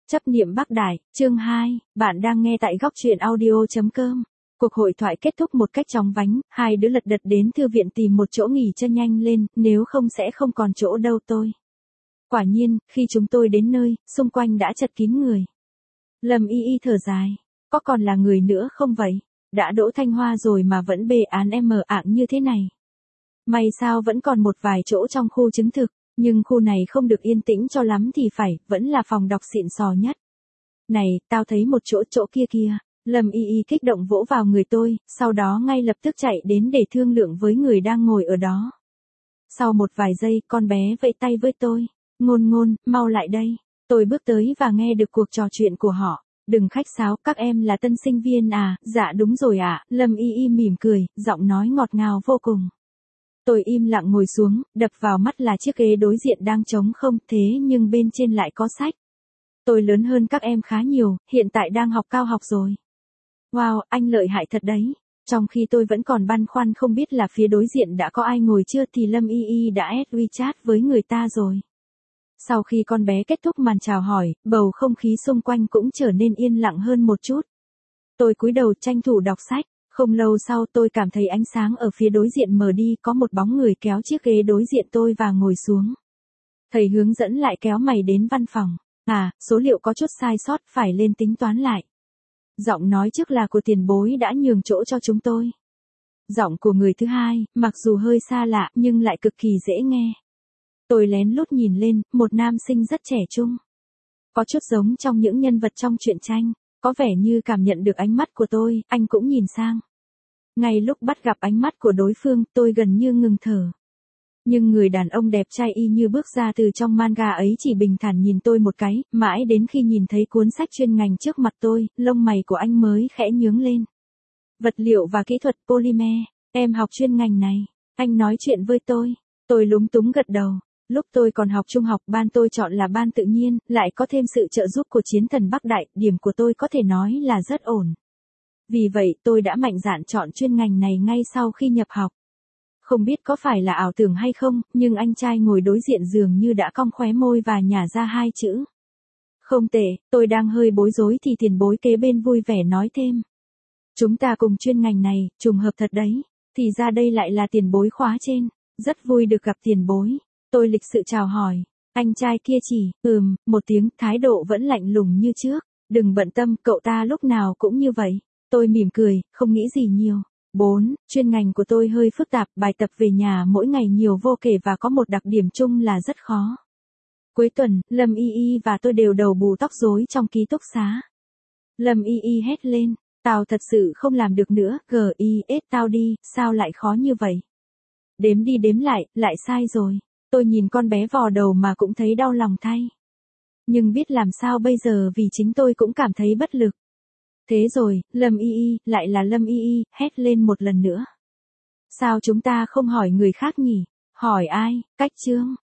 Chấp niệm Bắc Đại, chương 2, bạn đang nghe tại góc truyện audio.com. Cuộc hội thoại kết thúc một cách chóng vánh, hai đứa lật đật đến thư viện tìm một chỗ nghỉ chân nhanh lên, nếu không sẽ không còn chỗ đâu tôi. Quả nhiên, khi chúng tôi đến nơi, xung quanh đã chật kín người. Lâm Y Y thở dài, có còn là người nữa không vậy? Đã đỗ Thanh Hoa rồi mà vẫn bê án ạng như thế này. May sao vẫn còn một vài chỗ trong khu chứng thực. Nhưng khu này không được yên tĩnh cho lắm thì phải, vẫn là phòng đọc xịn sò nhất. Này, tao thấy một chỗ kia kìa. Lâm Y Y kích động vỗ vào người tôi, sau đó ngay lập tức chạy đến để thương lượng với người đang ngồi ở đó. Sau một vài giây, con bé vẫy tay với tôi. Ngôn, mau lại đây. Tôi bước tới và nghe được cuộc trò chuyện của họ. Đừng khách sáo, các em là tân sinh viên à? Dạ đúng rồi ạ. Lâm Y Y mỉm cười, giọng nói ngọt ngào vô cùng. Tôi im lặng ngồi xuống, đập vào mắt là chiếc ghế đối diện đang trống không, thế nhưng bên trên lại có sách. Tôi lớn hơn các em khá nhiều, hiện tại đang học cao học rồi. Wow, anh lợi hại thật đấy. Trong khi tôi vẫn còn băn khoăn không biết là phía đối diện đã có ai ngồi chưa thì Lâm Y Y đã add WeChat với người ta rồi. Sau khi con bé kết thúc màn chào hỏi, bầu không khí xung quanh cũng trở nên yên lặng hơn một chút. Tôi cúi đầu tranh thủ đọc sách. Không lâu sau tôi cảm thấy ánh sáng ở phía đối diện mờ đi, có một bóng người kéo chiếc ghế đối diện tôi và ngồi xuống. Thầy hướng dẫn lại kéo mày đến văn phòng. À, số liệu có chút sai sót, phải lên tính toán lại. Giọng nói trước là của tiền bối đã nhường chỗ cho chúng tôi. Giọng của người thứ hai, mặc dù hơi xa lạ nhưng lại cực kỳ dễ nghe. Tôi lén lút nhìn lên, một nam sinh rất trẻ trung. Có chút giống trong những nhân vật trong truyện tranh. Có vẻ như cảm nhận được ánh mắt của tôi, anh cũng nhìn sang. Ngay lúc bắt gặp ánh mắt của đối phương, tôi gần như ngừng thở. Nhưng người đàn ông đẹp trai y như bước ra từ trong manga ấy chỉ bình thản nhìn tôi một cái, mãi đến khi nhìn thấy cuốn sách chuyên ngành trước mặt tôi, lông mày của anh mới khẽ nhướng lên. Vật liệu và kỹ thuật polymer, em học chuyên ngành này, anh nói chuyện với tôi lúng túng gật đầu. Lúc tôi còn học trung học, ban tôi chọn là ban tự nhiên, lại có thêm sự trợ giúp của chiến thần Bắc Đại, điểm của tôi có thể nói là rất ổn. Vì vậy, tôi đã mạnh dạn chọn chuyên ngành này ngay sau khi nhập học. Không biết có phải là ảo tưởng hay không, nhưng anh trai ngồi đối diện dường như đã cong khóe môi và nhả ra hai chữ. Không tệ, tôi đang hơi bối rối thì tiền bối kế bên vui vẻ nói thêm. Chúng ta cùng chuyên ngành này, trùng hợp thật đấy, thì ra đây lại là tiền bối khóa trên, rất vui được gặp tiền bối. Tôi lịch sự chào hỏi, anh trai kia chỉ, một tiếng, thái độ vẫn lạnh lùng như trước, đừng bận tâm, cậu ta lúc nào cũng như vậy. Tôi mỉm cười, không nghĩ gì nhiều. 4. Chuyên ngành của tôi hơi phức tạp, bài tập về nhà mỗi ngày nhiều vô kể và có một đặc điểm chung là rất khó. Cuối tuần, Lâm Y Y và tôi đều đầu bù tóc rối trong ký túc xá. Lâm Y Y hét lên, tao thật sự không làm được nữa, tao đi, sao lại khó như vậy? Đếm đi đếm lại sai rồi. Tôi nhìn con bé vò đầu mà cũng thấy đau lòng thay. Nhưng biết làm sao bây giờ vì chính tôi cũng cảm thấy bất lực. Thế rồi, Lâm Y Y, lại là Lâm Y Y, hét lên một lần nữa. Sao chúng ta không hỏi người khác nhỉ? Hỏi ai? Cách Trương.